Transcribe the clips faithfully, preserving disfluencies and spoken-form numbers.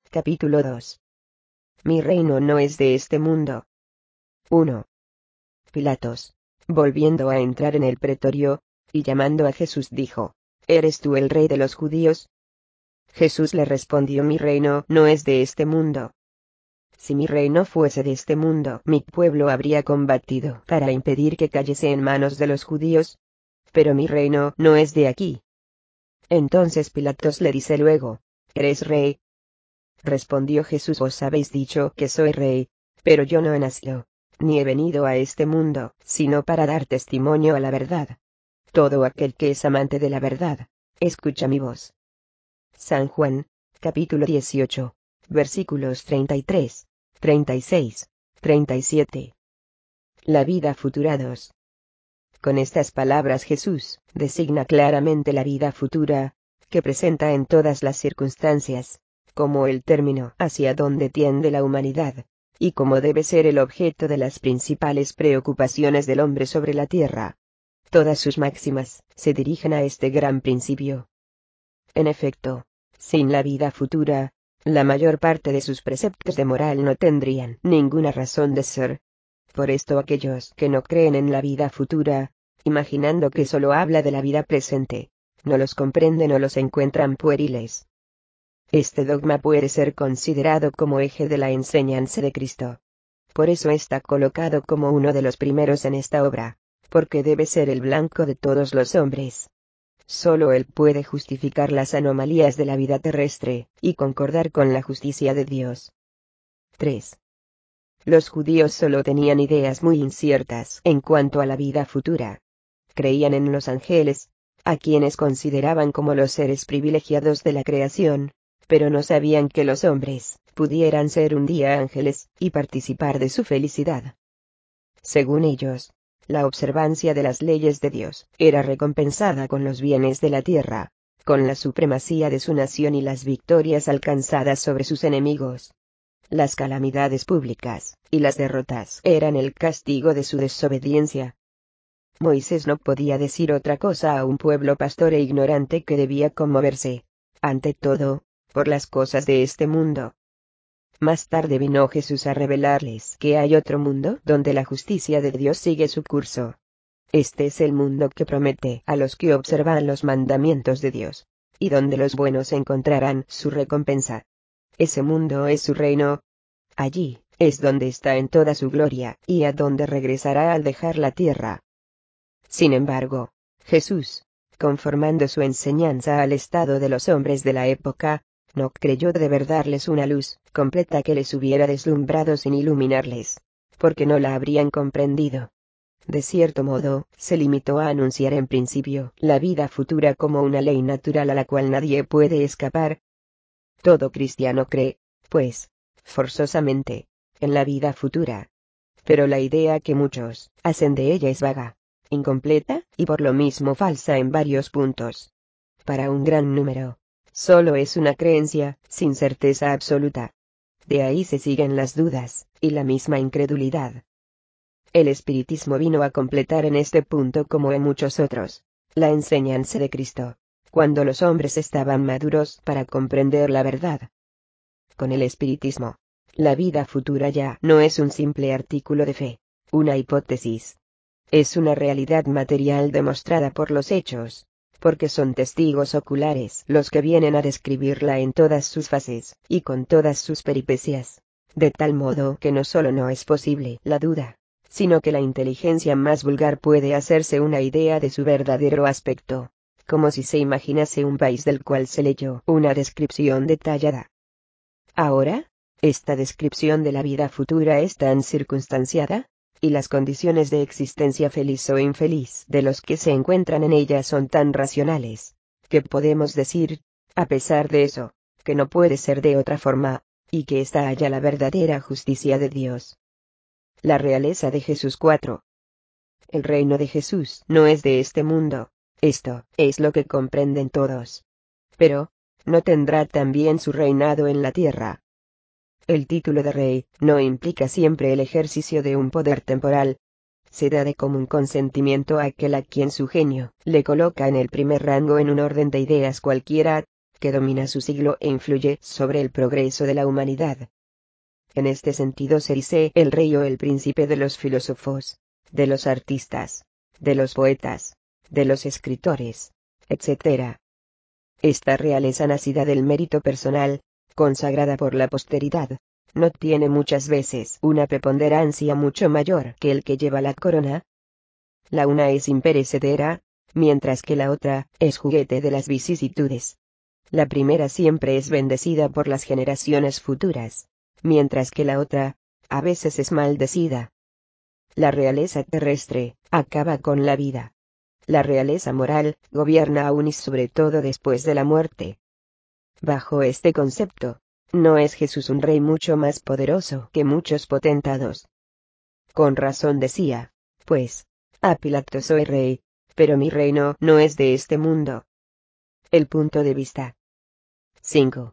Capítulo dos. Mi reino no es de este mundo. uno. Pilatos, volviendo a entrar en el pretorio, y llamando a Jesús dijo: ¿Eres tú el rey de los judíos? Jesús le respondió: Mi reino no es de este mundo. Si mi reino fuese de este mundo, mi pueblo habría combatido para impedir que cayese en manos de los judíos. Pero mi reino no es de aquí. Entonces Pilatos le dice luego: ¿Eres rey? Respondió Jesús: Vos habéis dicho que soy rey, pero yo no he nacido, ni he venido a este mundo, sino para dar testimonio a la verdad. Todo aquel que es amante de la verdad, escucha mi voz. San Juan, capítulo dieciocho, versículos treinta y tres, treinta y seis, treinta y siete. La vida futura dos. Con estas palabras Jesús designa claramente la vida futura, que presenta en todas las circunstancias, como el término hacia donde tiende la humanidad, y como debe ser el objeto de las principales preocupaciones del hombre sobre la tierra. Todas sus máximas se dirigen a este gran principio. En efecto, sin la vida futura, la mayor parte de sus preceptos de moral no tendrían ninguna razón de ser. Por esto aquellos que no creen en la vida futura, imaginando que solo habla de la vida presente, no los comprenden o los encuentran pueriles. Este dogma puede ser considerado como eje de la enseñanza de Cristo. Por eso está colocado como uno de los primeros en esta obra, porque debe ser el blanco de todos los hombres. Solo él puede justificar las anomalías de la vida terrestre, y concordar con la justicia de Dios. tres. Los judíos solo tenían ideas muy inciertas en cuanto a la vida futura. Creían en los ángeles, a quienes consideraban como los seres privilegiados de la creación, pero no sabían que los hombres pudieran ser un día ángeles y participar de su felicidad. Según ellos, la observancia de las leyes de Dios era recompensada con los bienes de la tierra, con la supremacía de su nación y las victorias alcanzadas sobre sus enemigos. Las calamidades públicas y las derrotas eran el castigo de su desobediencia. Moisés no podía decir otra cosa a un pueblo pastor e ignorante que debía conmoverse, ante todo, por las cosas de este mundo. Más tarde vino Jesús a revelarles que hay otro mundo donde la justicia de Dios sigue su curso. Este es el mundo que promete a los que observan los mandamientos de Dios, y donde los buenos encontrarán su recompensa. Ese mundo es su reino. Allí es donde está en toda su gloria, y a donde regresará al dejar la tierra. Sin embargo, Jesús, conformando su enseñanza al estado de los hombres de la época, no creyó deber darles una luz completa que les hubiera deslumbrado sin iluminarles, porque no la habrían comprendido. De cierto modo, se limitó a anunciar en principio la vida futura como una ley natural a la cual nadie puede escapar. Todo cristiano cree, pues, forzosamente, en la vida futura. Pero la idea que muchos hacen de ella es vaga, incompleta, y por lo mismo falsa en varios puntos. Para un gran número, solo es una creencia, sin certeza absoluta. De ahí se siguen las dudas, y la misma incredulidad. El espiritismo vino a completar en este punto, como en muchos otros, la enseñanza de Cristo, cuando los hombres estaban maduros para comprender la verdad. Con el espiritismo, la vida futura ya no es un simple artículo de fe, una hipótesis. Es una realidad material demostrada por los hechos, porque son testigos oculares los que vienen a describirla en todas sus fases, y con todas sus peripecias, de tal modo que no solo no es posible la duda, sino que la inteligencia más vulgar puede hacerse una idea de su verdadero aspecto, como si se imaginase un país del cual se leyó una descripción detallada. Ahora, esta descripción de la vida futura es tan circunstanciada, y las condiciones de existencia feliz o infeliz de los que se encuentran en ella son tan racionales, que podemos decir, a pesar de eso, que no puede ser de otra forma, y que está allá la verdadera justicia de Dios. La realeza de Jesús cuatro. El reino de Jesús no es de este mundo, esto es lo que comprenden todos. Pero, ¿no tendrá también su reinado en la tierra? El título de rey no implica siempre el ejercicio de un poder temporal. Se da de común consentimiento a aquel a quien su genio le coloca en el primer rango en un orden de ideas cualquiera, que domina su siglo e influye sobre el progreso de la humanidad. En este sentido se dice el rey o el príncipe de los filósofos, de los artistas, de los poetas, de los escritores, etcétera. Esta realeza nacida del mérito personal, consagrada por la posteridad, no tiene muchas veces una preponderancia mucho mayor que el que lleva la corona. La una es imperecedera, mientras que la otra es juguete de las vicisitudes. La primera siempre es bendecida por las generaciones futuras, mientras que la otra, a veces es maldecida. La realeza terrestre acaba con la vida. La realeza moral gobierna aún y sobre todo después de la muerte. Bajo este concepto, ¿no es Jesús un rey mucho más poderoso que muchos potentados? Con razón decía, pues, a Pilato soy rey, pero mi reino no es de este mundo. El punto de vista. cinco.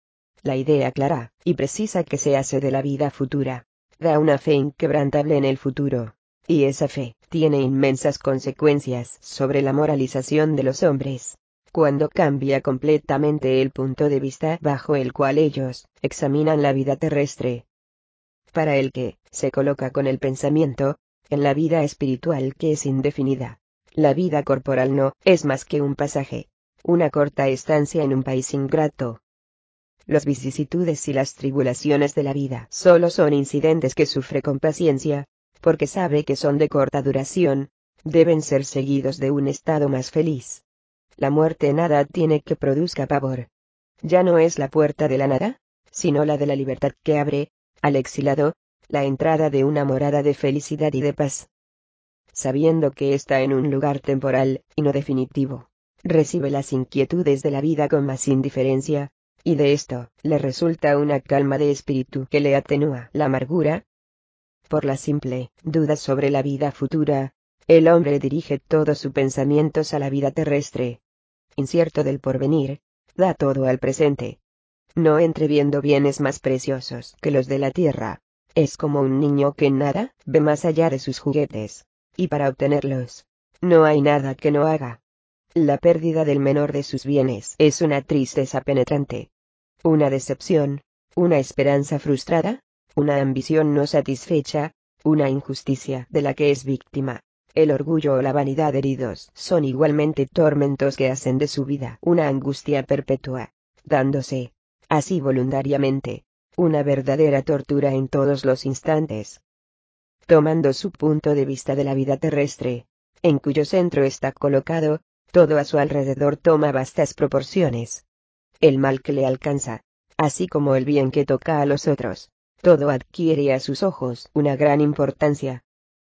La idea clara y precisa que se hace de la vida futura, da una fe inquebrantable en el futuro, y esa fe tiene inmensas consecuencias sobre la moralización de los hombres, cuando cambia completamente el punto de vista bajo el cual ellos examinan la vida terrestre. Para el que se coloca con el pensamiento en la vida espiritual que es indefinida, la vida corporal no es más que un pasaje, una corta estancia en un país ingrato. Las vicisitudes y las tribulaciones de la vida solo son incidentes que sufre con paciencia, porque sabe que son de corta duración, deben ser seguidos de un estado más feliz. La muerte nada tiene que produzca pavor. Ya no es la puerta de la nada, sino la de la libertad que abre, al exilado, la entrada de una morada de felicidad y de paz. Sabiendo que está en un lugar temporal y no definitivo, recibe las inquietudes de la vida con más indiferencia, y de esto le resulta una calma de espíritu que le atenúa la amargura. Por la simple duda sobre la vida futura, el hombre dirige todos sus pensamientos a la vida terrestre. Incierto del porvenir, da todo al presente. No entreviendo bienes más preciosos que los de la tierra, es como un niño que nada ve más allá de sus juguetes, y para obtenerlos, no hay nada que no haga. La pérdida del menor de sus bienes es una tristeza penetrante, una decepción, una esperanza frustrada, una ambición no satisfecha, una injusticia de la que es víctima. El orgullo o la vanidad heridos son igualmente tormentos que hacen de su vida una angustia perpetua, dándose, así voluntariamente, una verdadera tortura en todos los instantes. Tomando su punto de vista de la vida terrestre, en cuyo centro está colocado, todo a su alrededor toma vastas proporciones. El mal que le alcanza, así como el bien que toca a los otros, todo adquiere a sus ojos una gran importancia.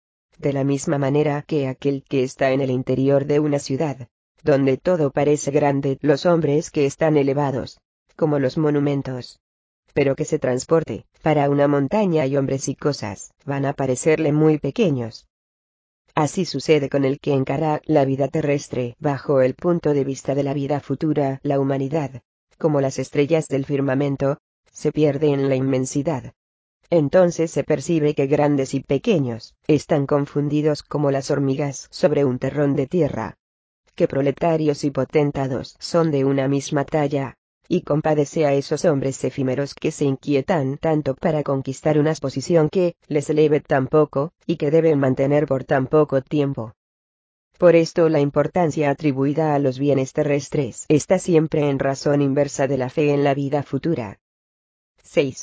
De la misma manera que aquel que está en el interior de una ciudad, donde todo parece grande, los hombres que están elevados, como los monumentos, pero que se transporte para una montaña y hombres y cosas van a parecerle muy pequeños. Así sucede con el que encara la vida terrestre bajo el punto de vista de la vida futura. La humanidad, como las estrellas del firmamento, se pierde en la inmensidad. Entonces se percibe que grandes y pequeños están confundidos como las hormigas sobre un terrón de tierra, que proletarios y potentados son de una misma talla, y compadece a esos hombres efímeros que se inquietan tanto para conquistar una posición que les eleve tan poco, y que deben mantener por tan poco tiempo. Por esto la importancia atribuida a los bienes terrestres está siempre en razón inversa de la fe en la vida futura. seis.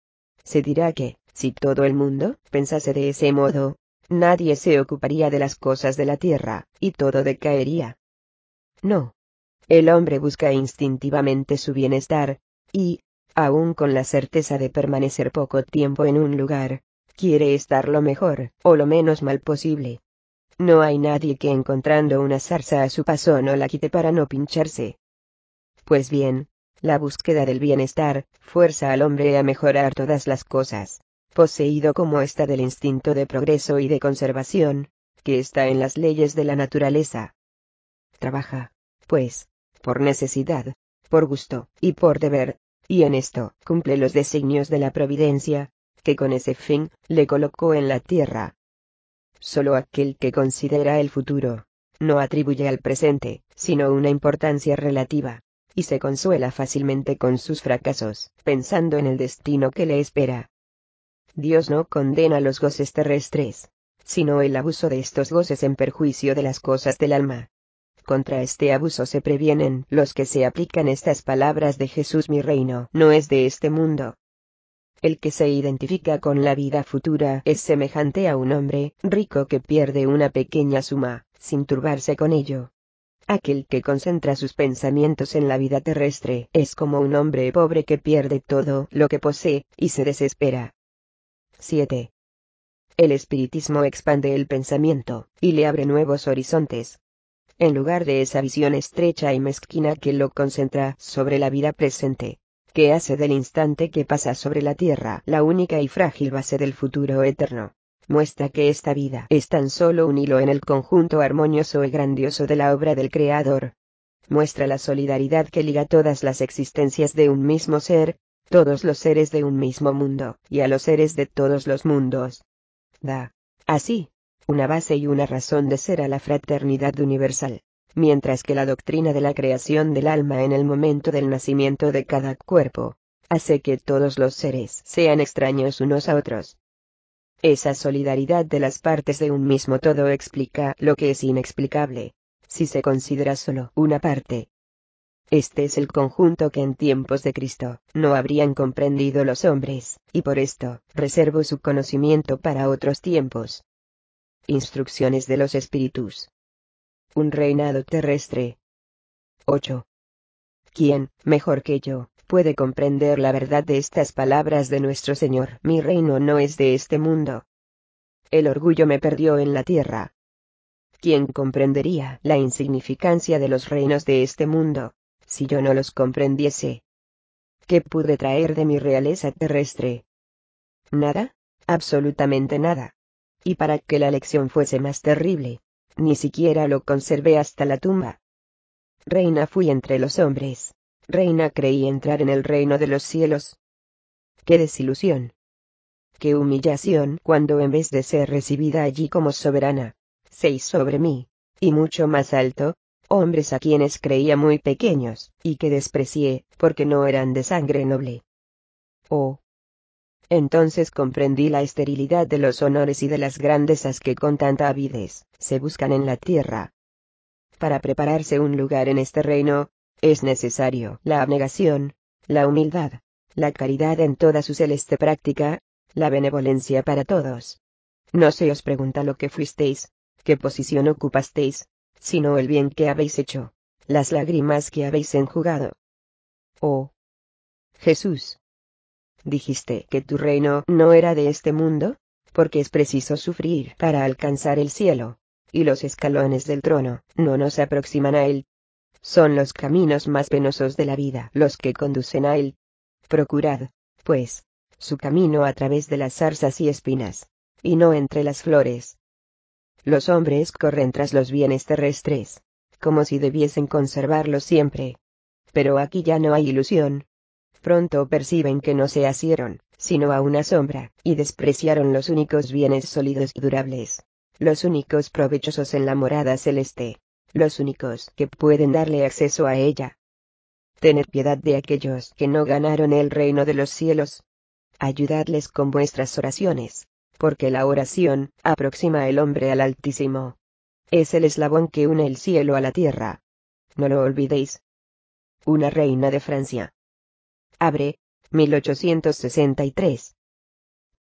Se dirá que, si todo el mundo pensase de ese modo, nadie se ocuparía de las cosas de la tierra, y todo decaería. No. El hombre busca instintivamente su bienestar, y, aun con la certeza de permanecer poco tiempo en un lugar, quiere estar lo mejor, o lo menos mal posible. No hay nadie que encontrando una zarza a su paso no la quite para no pincharse. Pues bien, la búsqueda del bienestar fuerza al hombre a mejorar todas las cosas, poseído como está del instinto de progreso y de conservación, que está en las leyes de la naturaleza. Trabaja, pues, por necesidad, por gusto y por deber, y en esto cumple los designios de la providencia, que con ese fin le colocó en la tierra. Solo aquel que considera el futuro, no atribuye al presente, sino una importancia relativa, y se consuela fácilmente con sus fracasos, pensando en el destino que le espera. Dios no condena los goces terrestres, sino el abuso de estos goces en perjuicio de las cosas del alma. Contra este abuso se previenen los que se aplican estas palabras de Jesús: mi reino no es de este mundo. El que se identifica con la vida futura es semejante a un hombre rico que pierde una pequeña suma, sin turbarse con ello. Aquel que concentra sus pensamientos en la vida terrestre es como un hombre pobre que pierde todo lo que posee, y se desespera. siete. El espiritismo expande el pensamiento, y le abre nuevos horizontes. En lugar de esa visión estrecha y mezquina que lo concentra sobre la vida presente, que hace del instante que pasa sobre la tierra la única y frágil base del futuro eterno, muestra que esta vida es tan solo un hilo en el conjunto armonioso y grandioso de la obra del Creador. Muestra la solidaridad que liga todas las existencias de un mismo ser, todos los seres de un mismo mundo, y a los seres de todos los mundos. Da, así, una base y una razón de ser a la fraternidad universal, mientras que la doctrina de la creación del alma en el momento del nacimiento de cada cuerpo, hace que todos los seres sean extraños unos a otros. Esa solidaridad de las partes de un mismo todo explica lo que es inexplicable, si se considera solo una parte. Este es el conjunto que en tiempos de Cristo no habrían comprendido los hombres, y por esto reservo su conocimiento para otros tiempos. Instrucciones de los espíritus. Un reinado terrestre. ocho. ¿Quién, mejor que yo, puede comprender la verdad de estas palabras de nuestro Señor? Mi reino no es de este mundo. El orgullo me perdió en la tierra. ¿Quién comprendería la insignificancia de los reinos de este mundo, si yo no los comprendiese? ¿Qué pude traer de mi realeza terrestre? Nada, absolutamente nada. Y para que la lección fuese más terrible, ni siquiera lo conservé hasta la tumba. Reina fui entre los hombres, reina creí entrar en el reino de los cielos. ¡Qué desilusión! ¡Qué humillación cuando en vez de ser recibida allí como soberana, se hizo sobre mí, y mucho más alto, hombres a quienes creía muy pequeños, y que desprecié, porque no eran de sangre noble! Oh. Entonces comprendí la esterilidad de los honores y de las grandezas que con tanta avidez se buscan en la tierra. Para prepararse un lugar en este reino, es necesario la abnegación, la humildad, la caridad en toda su celeste práctica, la benevolencia para todos. No se os pregunta lo que fuisteis, qué posición ocupasteis, sino el bien que habéis hecho, las lágrimas que habéis enjugado. Oh Jesús, dijiste que tu reino no era de este mundo, porque es preciso sufrir para alcanzar el cielo, y los escalones del trono no nos aproximan a él. Son los caminos más penosos de la vida los que conducen a él. Procurad, pues, su camino a través de las zarzas y espinas, y no entre las flores. Los hombres corren tras los bienes terrestres, como si debiesen conservarlos siempre. Pero aquí ya no hay ilusión. Pronto perciben que no se asieron, sino a una sombra, y despreciaron los únicos bienes sólidos y durables, los únicos provechosos en la morada celeste, los únicos que pueden darle acceso a ella. Tened piedad de aquellos que no ganaron el reino de los cielos. Ayudadles con vuestras oraciones, porque la oración aproxima al hombre al Altísimo. Es el eslabón que une el cielo a la tierra. No lo olvidéis. Una reina de Francia. Abre, mil ochocientos sesenta y tres.